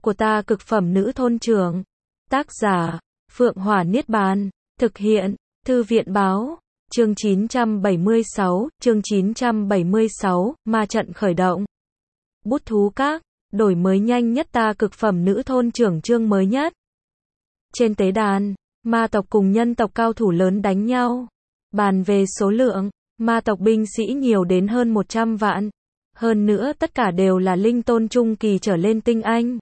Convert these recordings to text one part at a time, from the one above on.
của ta cực phẩm nữ thôn trưởng. Tác giả, Phượng Hỏa Niết Bàn. Thực hiện, Thư viện báo. Chương 976, ma trận khởi động. Bút thú các, đổi mới nhanh nhất ta cực phẩm nữ thôn trưởng chương mới nhất. Trên tế đàn, ma tộc cùng nhân tộc cao thủ lớn đánh nhau. Bàn về số lượng, ma tộc binh sĩ nhiều đến hơn 100 vạn. Hơn nữa tất cả đều là linh tôn trung kỳ trở lên tinh anh.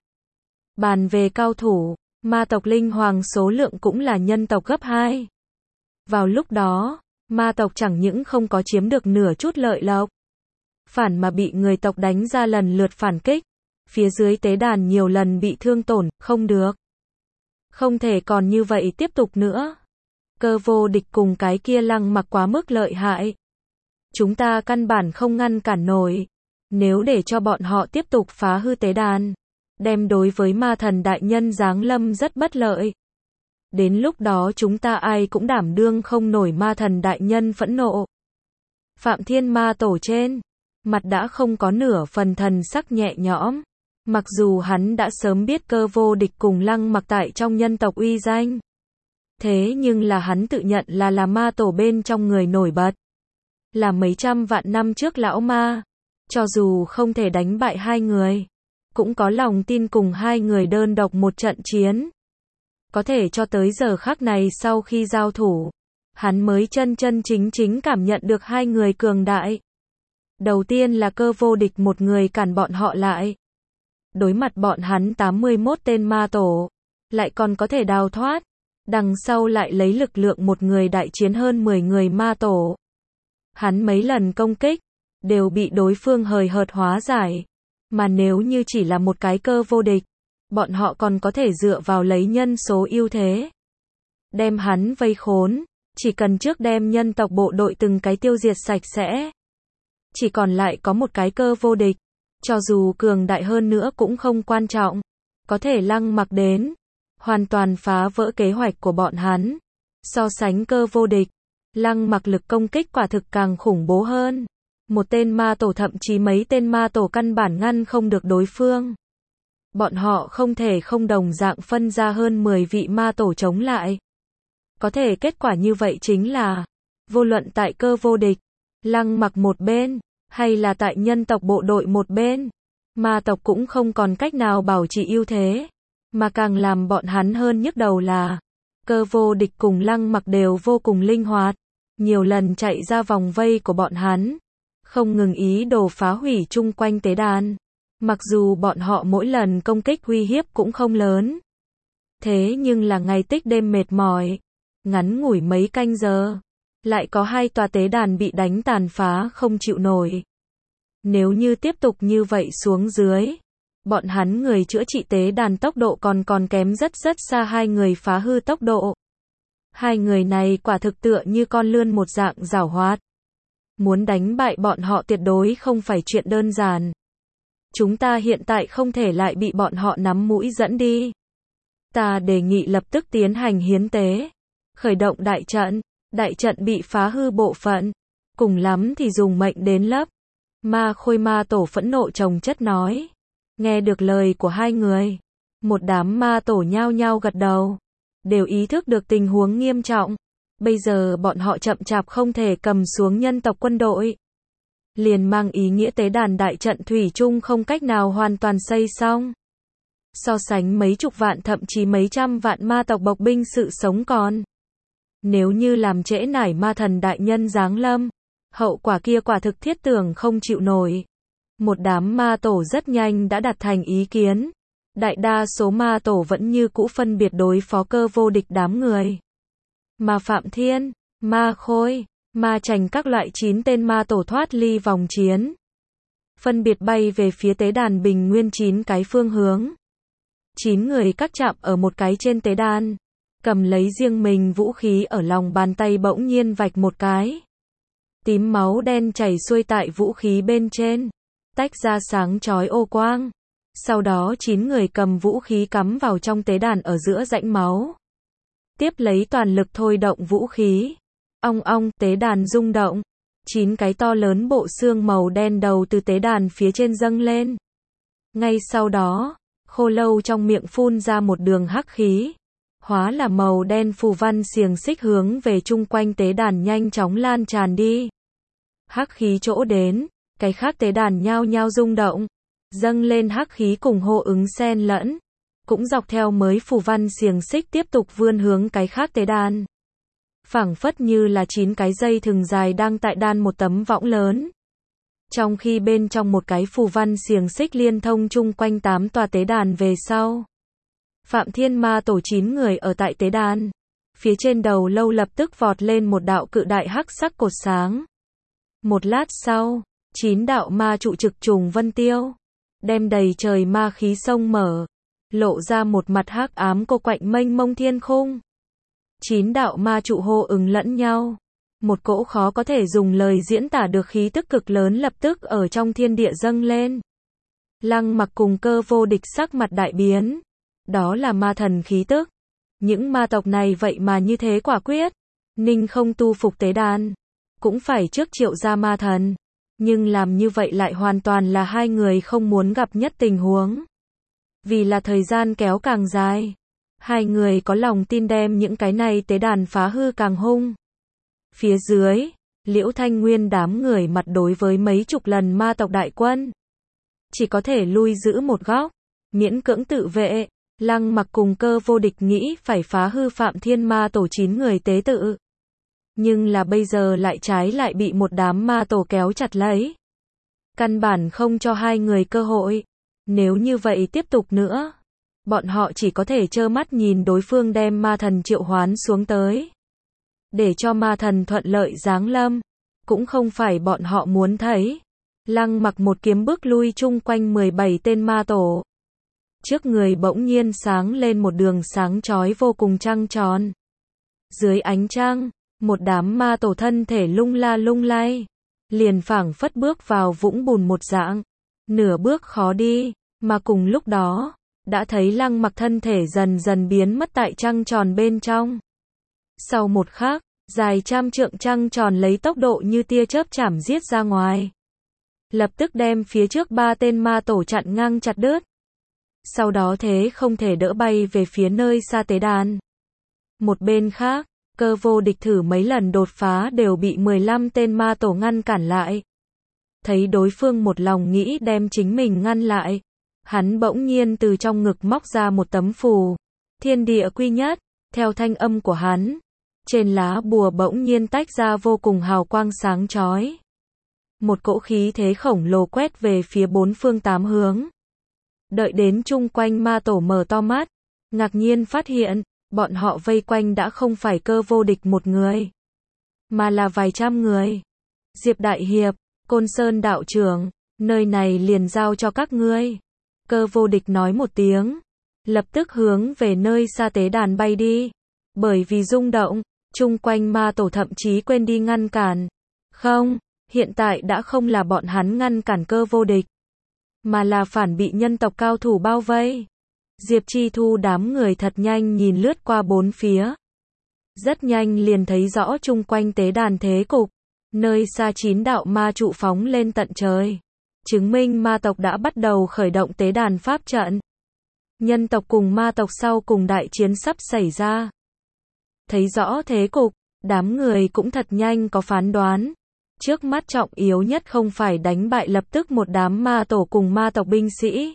Bàn về cao thủ, ma tộc linh hoàng số lượng cũng là nhân tộc gấp 2. Vào lúc đó, ma tộc chẳng những không có chiếm được nửa chút lợi lộc, phản mà bị người tộc đánh ra lần lượt phản kích. Phía dưới tế đàn nhiều lần bị thương tổn, không được. Không thể còn như vậy tiếp tục nữa. Cơ vô địch cùng cái kia Lăng Mặc quá mức lợi hại. Chúng ta căn bản không ngăn cản nổi. Nếu để cho bọn họ tiếp tục phá hư tế đàn, đem đối với ma thần đại nhân giáng lâm rất bất lợi. Đến lúc đó chúng ta ai cũng đảm đương không nổi ma thần đại nhân phẫn nộ. Phạm Thiên Ma Tổ trên mặt đã không có nửa phần thần sắc nhẹ nhõm. Mặc dù hắn đã sớm biết Cơ vô địch cùng Lăng Mặc tại trong nhân tộc uy danh. Thế nhưng là hắn tự nhận là ma tổ bên trong người nổi bật. Là mấy trăm vạn năm trước lão ma. Cho dù không thể đánh bại hai người, cũng có lòng tin cùng hai người đơn độc một trận chiến. Có thể cho tới giờ khắc này sau khi giao thủ, hắn mới chân chính cảm nhận được hai người cường đại. Đầu tiên là Cơ vô địch một người cản bọn họ lại. Đối mặt bọn hắn 81 tên ma tổ, lại còn có thể đào thoát. Đằng sau lại lấy lực lượng một người đại chiến hơn 10 người ma tổ. Hắn mấy lần công kích, đều bị đối phương hời hợt hóa giải. Mà nếu như chỉ là một cái Cơ vô địch, bọn họ còn có thể dựa vào lấy nhân số ưu thế. Đem hắn vây khốn, chỉ cần trước đem nhân tộc bộ đội từng cái tiêu diệt sạch sẽ. Chỉ còn lại có một cái Cơ vô địch, cho dù cường đại hơn nữa cũng không quan trọng. Có thể Lăng Mặc đến, hoàn toàn phá vỡ kế hoạch của bọn hắn. So sánh Cơ vô địch, Lăng Mặc lực công kích quả thực càng khủng bố hơn. Một tên ma tổ thậm chí mấy tên ma tổ căn bản ngăn không được đối phương. Bọn họ không thể không đồng dạng phân ra hơn 10 vị ma tổ chống lại. Có thể kết quả như vậy chính là, vô luận tại Cơ vô địch, Lăng Mặc một bên, hay là tại nhân tộc bộ đội một bên, ma tộc cũng không còn cách nào bảo trì ưu thế. Mà càng làm bọn hắn hơn nhức đầu là, Cơ vô địch cùng Lăng Mặc đều vô cùng linh hoạt, nhiều lần chạy ra vòng vây của bọn hắn, không ngừng ý đồ phá hủy chung quanh tế đàn. Mặc dù bọn họ mỗi lần công kích uy hiếp cũng không lớn. Thế nhưng là ngày tích đêm mệt mỏi, ngắn ngủi mấy canh giờ, lại có 2 tòa tế đàn bị đánh tàn phá không chịu nổi. Nếu như tiếp tục như vậy xuống dưới, bọn hắn người chữa trị tế đàn tốc độ còn kém rất xa hai người phá hư tốc độ. Hai người này quả thực tựa như con lươn một dạng giảo hoạt. Muốn đánh bại bọn họ tuyệt đối không phải chuyện đơn giản. Chúng ta hiện tại không thể lại bị bọn họ nắm mũi dẫn đi. Ta đề nghị lập tức tiến hành hiến tế. Khởi động đại trận bị phá hư bộ phận. Cùng lắm thì dùng mệnh đến lấp. Ma Khôi ma tổ phẫn nộ chồng chất nói. Nghe được lời của hai người, một đám ma tổ nhao nhao gật đầu. Đều ý thức được tình huống nghiêm trọng. Bây giờ bọn họ chậm chạp không thể cầm xuống nhân tộc quân đội. Liền mang ý nghĩa tế đàn đại trận thủy chung không cách nào hoàn toàn xây xong. So sánh mấy chục vạn thậm chí mấy trăm vạn ma tộc bộc binh sự sống còn. Nếu như làm trễ nải ma thần đại nhân giáng lâm, hậu quả kia quả thực thiết tưởng không chịu nổi. Một đám ma tổ rất nhanh đã đạt thành ý kiến. Đại đa số ma tổ vẫn như cũ phân biệt đối phó Cơ vô địch đám người. Mà Phạm Thiên, Ma Khôi, Ma Trành các loại 9 tên ma tổ thoát ly vòng chiến. Phân biệt bay về phía tế đàn bình nguyên 9 cái phương hướng. 9 người các chạm ở một cái trên tế đàn. Cầm lấy riêng mình vũ khí ở lòng bàn tay bỗng nhiên vạch một cái. Tím máu đen chảy xuôi tại vũ khí bên trên. Tách ra sáng chói ô quang. Sau đó 9 người cầm vũ khí cắm vào trong tế đàn ở giữa rãnh máu. Tiếp lấy toàn lực thôi động vũ khí. Ong ong, tế đàn rung động. 9 cái to lớn bộ xương màu đen đầu từ tế đàn phía trên dâng lên. Ngay sau đó, Khô lâu trong miệng phun ra một đường hắc khí, hóa là màu đen phù văn xiềng xích hướng về chung quanh tế đàn nhanh chóng lan tràn đi. Hắc khí chỗ đến, cái khác tế đàn nhao nhao rung động, dâng lên hắc khí cùng hô ứng xen lẫn, cũng dọc theo mới phù văn xiềng xích tiếp tục vươn hướng cái khác tế đàn. Phảng phất như là 9 cái dây thừng dài đang tại đan một tấm võng lớn. Trong khi bên trong một cái phù văn xiềng xích liên thông chung quanh 8 tòa tế đàn về sau. Phạm Thiên Ma Tổ 9 người ở tại tế đàn. Phía trên đầu lâu lập tức vọt lên một đạo cự đại hắc sắc cột sáng. Một lát sau, 9 đạo ma trụ trực trùng vân tiêu, đem đầy trời ma khí sông mở, lộ ra một mặt hắc ám cô quạnh mênh mông thiên khung. 9 đạo ma trụ hô ứng lẫn nhau. Một cỗ khó có thể dùng lời diễn tả được khí tức cực lớn lập tức ở trong thiên địa dâng lên. Lăng Mặc cùng Cơ Vô Địch sắc mặt đại biến. Đó là ma thần khí tức. Những ma tộc này vậy mà như thế quả quyết. Ninh không tu phục tế đàn, cũng phải trước triệu ra ma thần. Nhưng làm như vậy lại hoàn toàn là hai người không muốn gặp nhất tình huống. Vì là thời gian kéo càng dài, hai người có lòng tin đem những cái này tế đàn phá hư càng hung. Phía dưới, Liễu Thanh Nguyên đám người mặt đối với mấy chục lần ma tộc đại quân, chỉ có thể lui giữ một góc, miễn cưỡng tự vệ. Lăng Mặc cùng Cơ Vô Địch nghĩ phải phá hư Phạm Thiên Ma Tổ 9 người tế tự. Nhưng là bây giờ lại trái lại bị một đám ma tổ kéo chặt lấy. Căn bản không cho hai người cơ hội. Nếu như vậy tiếp tục nữa, bọn họ chỉ có thể trơ mắt nhìn đối phương đem ma thần triệu hoán xuống tới. Để cho ma thần thuận lợi giáng lâm, cũng không phải bọn họ muốn thấy. Lăng Mặc một kiếm bước lui chung quanh 17 tên ma tổ. Trước người bỗng nhiên sáng lên một đường sáng chói vô cùng trăng tròn. Dưới ánh trăng, một đám ma tổ thân thể lung la lung lay, liền phảng phất bước vào vũng bùn một dạng, nửa bước khó đi, mà cùng lúc đó, đã thấy Lăng Mặc thân thể dần dần biến mất tại trăng tròn bên trong. Sau một khắc, dài trăm trượng trăng tròn lấy tốc độ như tia chớp chảm giết ra ngoài. Lập tức đem phía trước 3 tên ma tổ chặn ngang chặt đứt. Sau đó thế không thể đỡ bay về phía nơi xa tế đàn. Một bên khác, Cơ Vô Địch thử mấy lần đột phá đều bị 15 tên ma tổ ngăn cản lại. Thấy đối phương một lòng nghĩ đem chính mình ngăn lại, hắn bỗng nhiên từ trong ngực móc ra một tấm phù. Thiên địa quy nhất, theo thanh âm của hắn, trên lá bùa bỗng nhiên tách ra vô cùng hào quang sáng chói. Một cỗ khí thế khổng lồ quét về phía bốn phương tám hướng. Đợi đến chung quanh ma tổ mở to mắt, ngạc nhiên phát hiện, bọn họ vây quanh đã không phải Cơ Vô Địch một người, mà là vài trăm người. Diệp Đại Hiệp, Côn Sơn đạo trưởng, nơi này liền giao cho các ngươi. Cơ Vô Địch nói một tiếng, lập tức hướng về nơi xa tế đàn bay đi. Bởi vì rung động, chung quanh ma tổ thậm chí quên đi ngăn cản. Không, hiện tại đã không là bọn hắn ngăn cản Cơ Vô Địch, mà là phản bị nhân tộc cao thủ bao vây. Diệp Chi Thu đám người thật nhanh nhìn lướt qua bốn phía. Rất nhanh liền thấy rõ chung quanh tế đàn thế cục. Nơi xa 9 đạo ma trụ phóng lên tận trời. Chứng minh ma tộc đã bắt đầu khởi động tế đàn pháp trận. Nhân tộc cùng ma tộc sau cùng đại chiến sắp xảy ra. Thấy rõ thế cục, đám người cũng thật nhanh có phán đoán. Trước mắt trọng yếu nhất không phải đánh bại lập tức một đám ma tổ cùng ma tộc binh sĩ,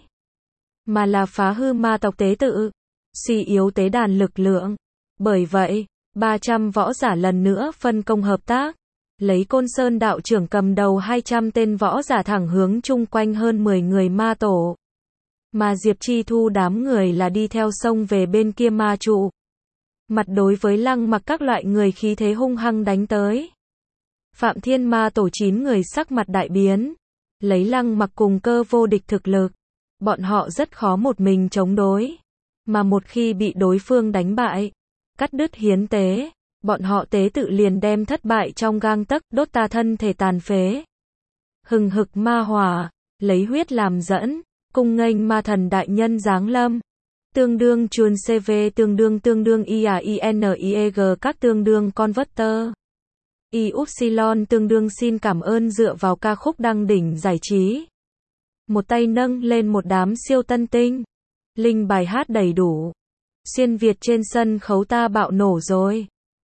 mà là phá hư ma tộc tế tự, suy yếu tế đàn lực lượng. Bởi vậy, 300 võ giả lần nữa phân công hợp tác, lấy Côn Sơn đạo trưởng cầm đầu 200 tên võ giả thẳng hướng chung quanh hơn 10 người ma tổ. Mà Diệp Chi Thu đám người là đi theo sông về bên kia ma trụ. Mặt đối với Lăng Mặc các loại người khí thế hung hăng đánh tới. Phạm Thiên Ma Tổ 9 người sắc mặt đại biến. Lấy Lăng Mặc cùng Cơ Vô Địch thực lực, bọn họ rất khó một mình chống đối. Mà một khi bị đối phương đánh bại, cắt đứt hiến tế, bọn họ tế tự liền đem thất bại trong gang tấc, đốt ta thân thể tàn phế. Hừng hực ma hỏa, lấy huyết làm dẫn, cung nghênh ma thần đại nhân giáng lâm. Tương đương chuồn CV tương đương IAINIEG các tương đương converter. Y-Upsilon tương đương xin cảm ơn dựa vào ca khúc đăng đỉnh giải trí. Một tay nâng lên một đám siêu tân tinh. Linh bài hát đầy đủ. Xuyên Việt trên sân khấu ta bạo nổ rồi.